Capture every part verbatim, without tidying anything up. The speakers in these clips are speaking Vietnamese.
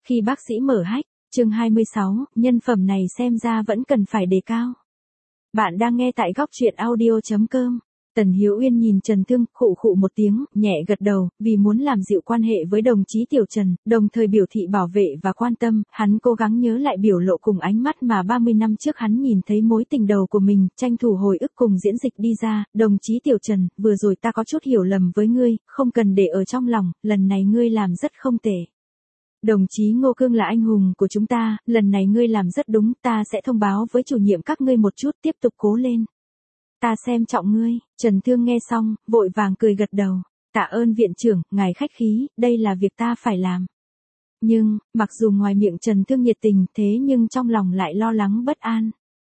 Khi bác sĩ mở hách, chương hai mươi sáu, nhân phẩm này xem ra vẫn cần phải đề cao. Bạn đang nghe tại góc truyện audio chấm com. Tần Hiếu Uyên nhìn Trần Thương, khụ khụ một tiếng, nhẹ gật đầu, vì muốn làm dịu quan hệ với đồng chí Tiểu Trần, đồng thời biểu thị bảo vệ và quan tâm, hắn cố gắng nhớ lại biểu lộ cùng ánh mắt mà ba mươi năm trước hắn nhìn thấy mối tình đầu của mình, tranh thủ hồi ức cùng diễn dịch đi ra, đồng chí Tiểu Trần, vừa rồi ta có chút hiểu lầm với ngươi, không cần để ở trong lòng, lần này ngươi làm rất không tệ. Đồng chí Ngô Cương là anh hùng của chúng ta, lần này ngươi làm rất đúng, ta sẽ thông báo với chủ nhiệm các ngươi một chút, tiếp tục cố lên. Ta xem trọng ngươi. Trần Thương nghe xong, vội vàng cười gật đầu. Tạ ơn viện trưởng, ngài khách khí, đây là việc ta phải làm. Nhưng, mặc dù ngoài miệng Trần Thương nhiệt tình, thế nhưng trong lòng lại lo lắng bất an.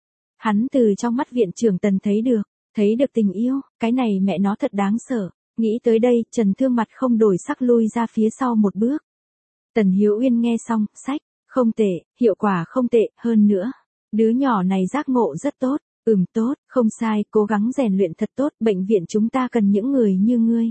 Hắn từ trong mắt viện trưởng Tần thấy được, thấy được tình yêu, cái này mẹ nó thật đáng sợ. Nghĩ tới đây, Trần Thương mặt không đổi sắc lui ra phía sau một bước. Tần Hiếu Uyên nghe xong, sách, không tệ, hiệu quả không tệ, hơn nữa. Đứa nhỏ này giác ngộ rất tốt. Ừm tốt, không sai, cố gắng rèn luyện thật tốt, bệnh viện chúng ta cần những người như ngươi.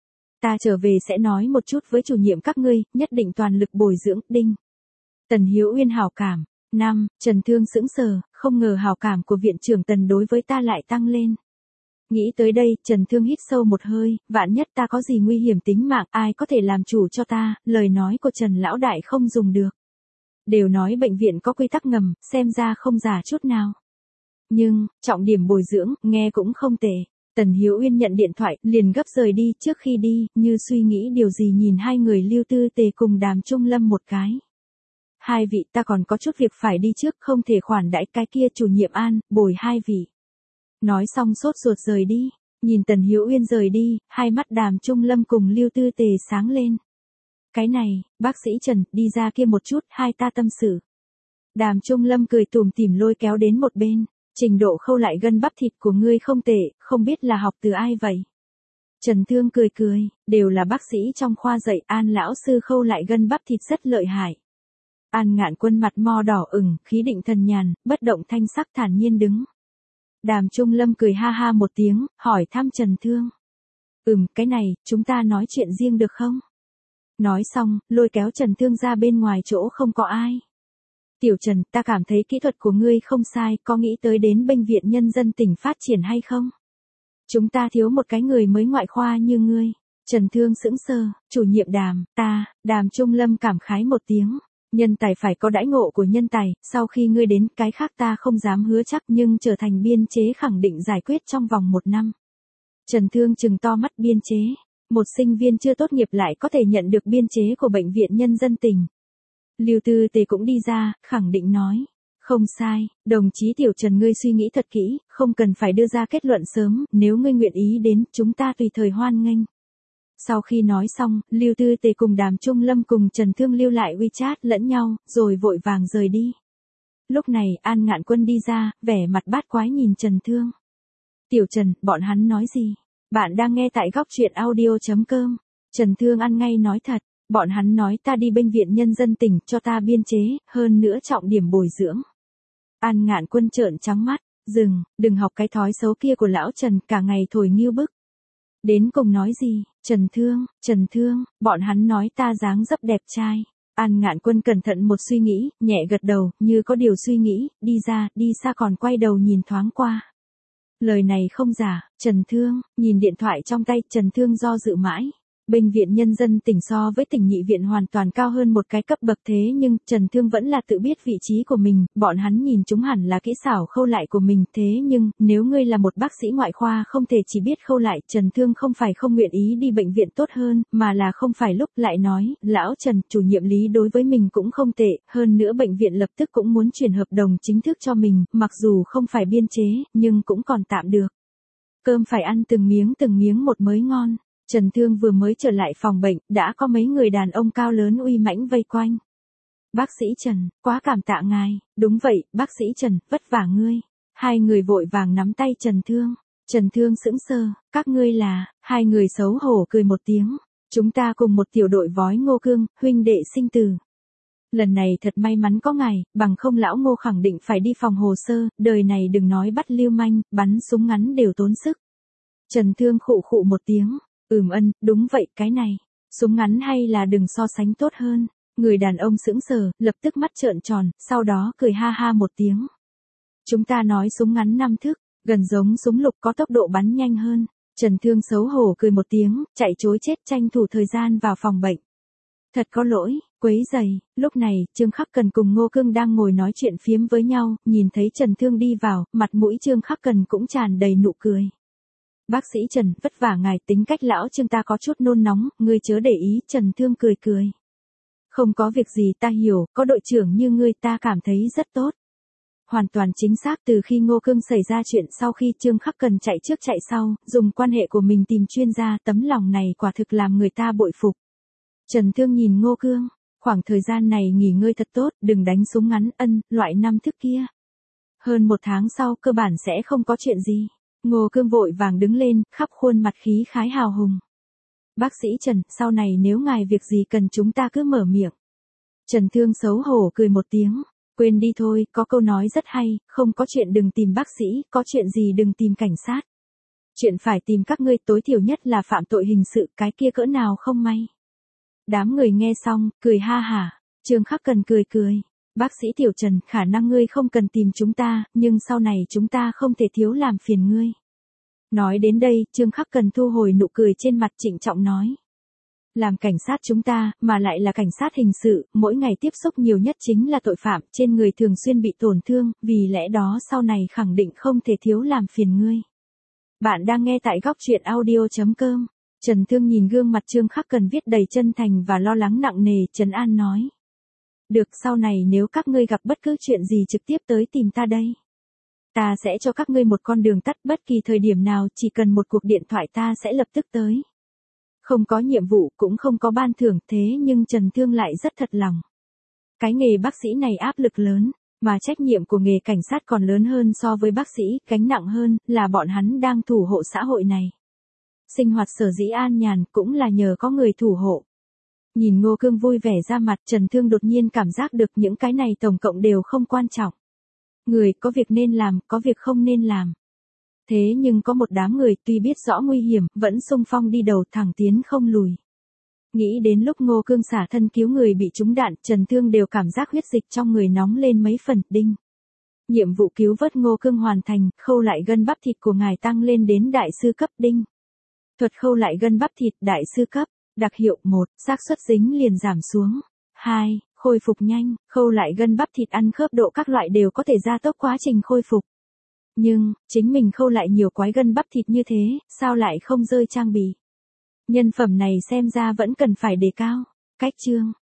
Ta trở về sẽ nói một chút với chủ nhiệm các ngươi, nhất định toàn lực bồi dưỡng, đinh. Tần Hiếu Uyên hảo cảm. Năm, Trần Thương sững sờ, không ngờ hảo cảm của viện trưởng Tần đối với ta lại tăng lên. Nghĩ tới đây, Trần Thương hít sâu một hơi, vạn nhất ta có gì nguy hiểm tính mạng, ai có thể làm chủ cho ta, lời nói của Trần Lão Đại không dùng được. Đều nói bệnh viện có quy tắc ngầm, xem ra không giả chút nào. Nhưng, trọng điểm bồi dưỡng, nghe cũng không tệ. Tần Hiếu Uyên nhận điện thoại, liền gấp rời đi, trước khi đi, như suy nghĩ điều gì nhìn hai người Lưu Tư Tề cùng Đàm Trung Lâm một cái. Hai vị ta còn có chút việc phải đi trước, không thể khoản đãi cái kia chủ nhiệm An, bồi hai vị. Nói xong sốt ruột rời đi, nhìn Tần Hiếu Uyên rời đi, hai mắt Đàm Trung Lâm cùng Lưu Tư Tề sáng lên. Cái này, bác sĩ Trần, đi ra kia một chút, hai ta tâm sự. Đàm Trung Lâm cười tủm tỉm lôi kéo đến một bên. Trình độ khâu lại gân bắp thịt của ngươi không tệ, không biết là học từ ai vậy? Trần Thương cười cười, đều là bác sĩ trong khoa dạy, An lão sư khâu lại gân bắp thịt rất lợi hại. An Ngạn Quân mặt mo đỏ ửng, khí định thần nhàn, bất động thanh sắc thản nhiên đứng. Đàm Trung Lâm cười ha ha một tiếng, hỏi thăm Trần Thương. Ừm, cái này, chúng ta nói chuyện riêng được không? Nói xong, lôi kéo Trần Thương ra bên ngoài chỗ không có ai. Tiểu Trần, ta cảm thấy kỹ thuật của ngươi không sai, có nghĩ tới đến bệnh viện nhân dân tỉnh phát triển hay không? Chúng ta thiếu một cái người mới ngoại khoa như ngươi. Trần Thương sững sờ, chủ nhiệm Đàm, ta, Đàm Trung Lâm cảm khái một tiếng. Nhân tài phải có đãi ngộ của nhân tài, sau khi ngươi đến, cái khác ta không dám hứa chắc nhưng trở thành biên chế khẳng định giải quyết trong vòng một năm. Trần Thương trừng to mắt biên chế. Một sinh viên chưa tốt nghiệp lại có thể nhận được biên chế của bệnh viện nhân dân tỉnh. Lưu Tư Tề cũng đi ra, khẳng định nói. Không sai, đồng chí Tiểu Trần ngươi suy nghĩ thật kỹ, không cần phải đưa ra kết luận sớm, nếu ngươi nguyện ý đến, chúng ta tùy thời hoan nghênh. Sau khi nói xong, Lưu Tư Tề cùng Đàm Trung Lâm cùng Trần Thương lưu lại WeChat lẫn nhau, rồi vội vàng rời đi. Lúc này, An Ngạn Quân đi ra, vẻ mặt bát quái nhìn Trần Thương. Tiểu Trần, bọn hắn nói gì? Bạn đang nghe tại góc truyện audio chấm com. Trần Thương ăn ngay nói thật. Bọn hắn nói ta đi bệnh viện nhân dân tỉnh cho ta biên chế, hơn nữa trọng điểm bồi dưỡng. An Ngạn Quân trợn trắng mắt, dừng, đừng học cái thói xấu kia của lão Trần, cả ngày thổi nghiêu bức. Đến cùng nói gì, Trần Thương, Trần Thương, bọn hắn nói ta dáng dấp đẹp trai. An Ngạn Quân cẩn thận một suy nghĩ, nhẹ gật đầu, như có điều suy nghĩ, đi ra, đi xa còn quay đầu nhìn thoáng qua. Lời này không giả, Trần Thương, nhìn điện thoại trong tay, Trần Thương do dự mãi. Bệnh viện nhân dân tỉnh so với tỉnh nhị viện hoàn toàn cao hơn một cái cấp bậc thế nhưng Trần Thương vẫn là tự biết vị trí của mình, bọn hắn nhìn chúng hẳn là kỹ xảo khâu lại của mình thế nhưng nếu ngươi là một bác sĩ ngoại khoa không thể chỉ biết khâu lại, Trần Thương không phải không nguyện ý đi bệnh viện tốt hơn mà là không phải lúc lại nói, lão Trần, chủ nhiệm Lý đối với mình cũng không tệ, hơn nữa bệnh viện lập tức cũng muốn chuyển hợp đồng chính thức cho mình, mặc dù không phải biên chế, nhưng cũng còn tạm được. Cơm phải ăn từng miếng từng miếng một mới ngon. Trần Thương vừa mới trở lại phòng bệnh, đã có mấy người đàn ông cao lớn uy mãnh vây quanh. Bác sĩ Trần, quá cảm tạ ngài. Đúng vậy, bác sĩ Trần, vất vả ngươi. Hai người vội vàng nắm tay Trần Thương. Trần Thương sững sờ, các ngươi là, hai người xấu hổ cười một tiếng. Chúng ta cùng một tiểu đội vói Ngô Cương, huynh đệ sinh tử. Lần này thật may mắn có ngài, bằng không lão Ngô khẳng định phải đi phòng hồ sơ, đời này đừng nói bắt lưu manh, bắn súng ngắn đều tốn sức. Trần Thương khụ khụ một tiếng. Ừm ân, đúng vậy, cái này. Súng ngắn hay là đừng so sánh tốt hơn. Người đàn ông sững sờ, lập tức mắt trợn tròn, sau đó cười ha ha một tiếng. Chúng ta nói súng ngắn năm thước, gần giống súng lục có tốc độ bắn nhanh hơn. Trần Thương xấu hổ cười một tiếng, chạy chối chết tranh thủ thời gian vào phòng bệnh. Thật có lỗi, quấy rầy. Lúc này, Trương Khắc Cần cùng Ngô Cương đang ngồi nói chuyện phiếm với nhau, nhìn thấy Trần Thương đi vào, mặt mũi Trương Khắc Cần cũng tràn đầy nụ cười. Bác sĩ Trần, vất vả ngài, tính cách lão Trương ta có chút nôn nóng, ngươi chớ để ý. Trần Thương cười cười. Không có việc gì, ta hiểu, có đội trưởng như ngươi ta cảm thấy rất tốt. Hoàn toàn chính xác, từ khi Ngô Cương xảy ra chuyện sau khi Trương Khắc Cần chạy trước chạy sau, dùng quan hệ của mình tìm chuyên gia, tấm lòng này quả thực làm người ta bội phục. Trần Thương nhìn Ngô Cương, khoảng thời gian này nghỉ ngơi thật tốt, đừng đánh súng ngắn, ân, loại năm thước kia. Hơn một tháng sau cơ bản sẽ không có chuyện gì. Ngô Cương vội vàng đứng lên, khắp khuôn mặt khí khái hào hùng. Bác sĩ Trần, sau này nếu ngài việc gì cần chúng ta cứ mở miệng. Trần Thương xấu hổ cười một tiếng. Quên đi thôi, có câu nói rất hay, không có chuyện đừng tìm bác sĩ, có chuyện gì đừng tìm cảnh sát. Chuyện phải tìm các ngươi tối thiểu nhất là phạm tội hình sự, cái kia cỡ nào không may. Đám người nghe xong, cười ha hả. Trương Khắc Cần cười cười. Bác sĩ Tiểu Trần, khả năng ngươi không cần tìm chúng ta, nhưng sau này chúng ta không thể thiếu làm phiền ngươi. Nói đến đây, Trương Khắc Cần thu hồi nụ cười trên mặt, trịnh trọng nói. Làm cảnh sát chúng ta, mà lại là cảnh sát hình sự, mỗi ngày tiếp xúc nhiều nhất chính là tội phạm, trên người thường xuyên bị tổn thương, vì lẽ đó sau này khẳng định không thể thiếu làm phiền ngươi. Bạn đang nghe tại góc truyện audio chấm com. Trần Thương nhìn gương mặt Trương Khắc Cần viết đầy chân thành và lo lắng nặng nề, trấn an nói. Được, sau này nếu các ngươi gặp bất cứ chuyện gì trực tiếp tới tìm ta đây. Ta sẽ cho các ngươi một con đường tắt, bất kỳ thời điểm nào chỉ cần một cuộc điện thoại ta sẽ lập tức tới. Không có nhiệm vụ, cũng không có ban thưởng, thế nhưng Trần Thương lại rất thật lòng. Cái nghề bác sĩ này áp lực lớn, mà trách nhiệm của nghề cảnh sát còn lớn hơn so với bác sĩ, gánh nặng hơn, là bọn hắn đang thủ hộ xã hội này. Sinh hoạt sở dĩ an nhàn cũng là nhờ có người thủ hộ. Nhìn Ngô Cương vui vẻ ra mặt, Trần Thương đột nhiên cảm giác được những cái này tổng cộng đều không quan trọng. Người có việc nên làm, có việc không nên làm. Thế nhưng có một đám người tuy biết rõ nguy hiểm, vẫn xung phong đi đầu thẳng tiến không lùi. Nghĩ đến lúc Ngô Cương xả thân cứu người bị trúng đạn, Trần Thương đều cảm giác huyết dịch trong người nóng lên mấy phần, đinh. Nhiệm vụ cứu vớt Ngô Cương hoàn thành, khâu lại gân bắp thịt của ngài tăng lên đến đại sư cấp, đinh. Thuật khâu lại gân bắp thịt, đại sư cấp, đặc hiệu một, xác suất dính liền giảm xuống. hai, khôi phục nhanh, khâu lại gân bắp thịt ăn khớp độ các loại đều có thể gia tốc quá trình khôi phục. Nhưng, chính mình khâu lại nhiều quái gân bắp thịt như thế, sao lại không rơi trang bị? Nhân phẩm này xem ra vẫn cần phải đề cao. Cách chương.